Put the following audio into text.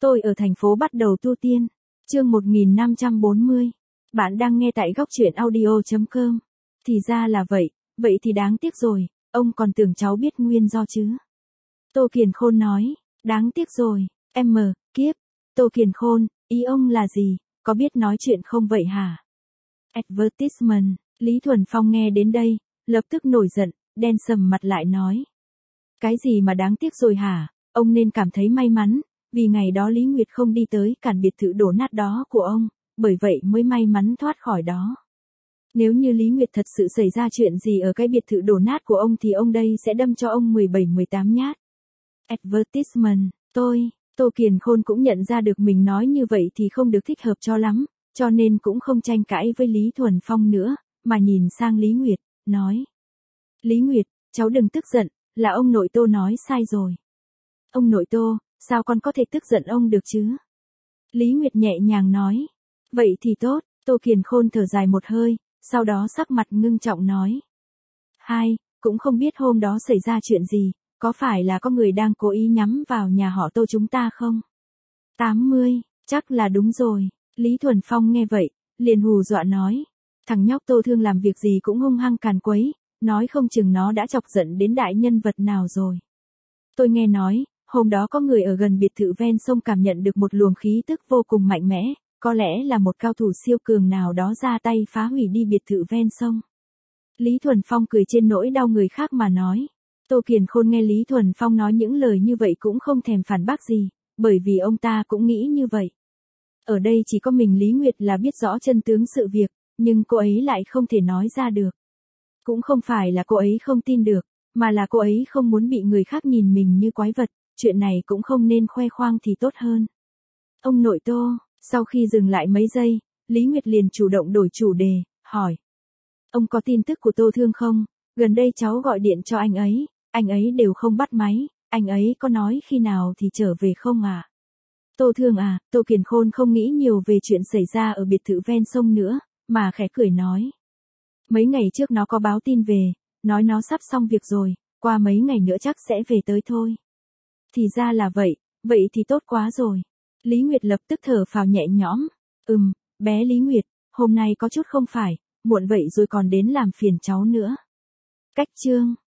Tôi ở thành phố bắt đầu tu tiên. Chương 1540. Bạn đang nghe tại góc truyện audio.com. Thì ra là vậy, vậy thì đáng tiếc rồi, ông còn tưởng cháu biết nguyên do chứ. Tô Kiền Khôn nói, đáng tiếc rồi, kiếp. Tô Kiền Khôn, ý ông là gì, có biết nói chuyện không vậy hả? Advertisement, Lý Thuần Phong nghe đến đây, lập tức nổi giận, đen sầm mặt lại nói. Cái gì mà đáng tiếc rồi hả, ông nên cảm thấy may mắn, vì ngày đó Lý Nguyệt không đi tới cản biệt thự đổ nát đó của ông, bởi vậy mới may mắn thoát khỏi đó. Nếu như Lý Nguyệt thật sự xảy ra chuyện gì ở cái biệt thự đổ nát của ông thì ông đây sẽ đâm cho ông 17-18 nhát. Advertisement, Tô Kiền Khôn cũng nhận ra được mình nói như vậy thì không được thích hợp cho lắm, cho nên cũng không tranh cãi với Lý Thuần Phong nữa, mà nhìn sang Lý Nguyệt, nói. Lý Nguyệt, cháu đừng tức giận, là ông nội Tô nói sai rồi. Ông nội Tô, sao con có thể tức giận ông được chứ? Lý Nguyệt nhẹ nhàng nói. Vậy thì tốt, Tô Kiền Khôn thở dài một hơi, sau đó sắc mặt ngưng trọng nói. Cũng không biết hôm đó xảy ra chuyện gì, có phải là có người đang cố ý nhắm vào nhà họ Tô chúng ta không? 80, chắc là đúng rồi. Lý Thuần Phong nghe vậy, liền hù dọa nói. Thằng nhóc Tô Thương làm việc gì cũng hung hăng càn quấy, nói không chừng nó đã chọc giận đến đại nhân vật nào rồi. Tôi nghe nói, hôm đó có người ở gần biệt thự ven sông cảm nhận được một luồng khí tức vô cùng mạnh mẽ, có lẽ là một cao thủ siêu cường nào đó ra tay phá hủy đi biệt thự ven sông. Lý Thuần Phong cười trên nỗi đau người khác mà nói. Tô Kiền Khôn nghe Lý Thuần Phong nói những lời như vậy cũng không thèm phản bác gì, bởi vì ông ta cũng nghĩ như vậy. Ở đây chỉ có mình Lý Nguyệt là biết rõ chân tướng sự việc, nhưng cô ấy lại không thể nói ra được. Cũng không phải là cô ấy không tin được, mà là cô ấy không muốn bị người khác nhìn mình như quái vật, chuyện này cũng không nên khoe khoang thì tốt hơn. Ông nội Tô, sau khi dừng lại mấy giây, Lý Nguyệt liền chủ động đổi chủ đề, hỏi. Ông có tin tức của Tô Thương không? Gần đây cháu gọi điện cho anh ấy đều không bắt máy, anh ấy có nói khi nào thì trở về không à? Tô Thương à, Tô Kiền Khôn không nghĩ nhiều về chuyện xảy ra ở biệt thự ven sông nữa, mà khẽ cười nói. Mấy ngày trước nó có báo tin về, nói nó sắp xong việc rồi, qua mấy ngày nữa chắc sẽ về tới thôi. Thì ra là vậy, vậy thì tốt quá rồi. Lý Nguyệt lập tức thở phào nhẹ nhõm. Bé Lý Nguyệt, hôm nay có chút không phải, muộn vậy rồi còn đến làm phiền cháu nữa. Cách chương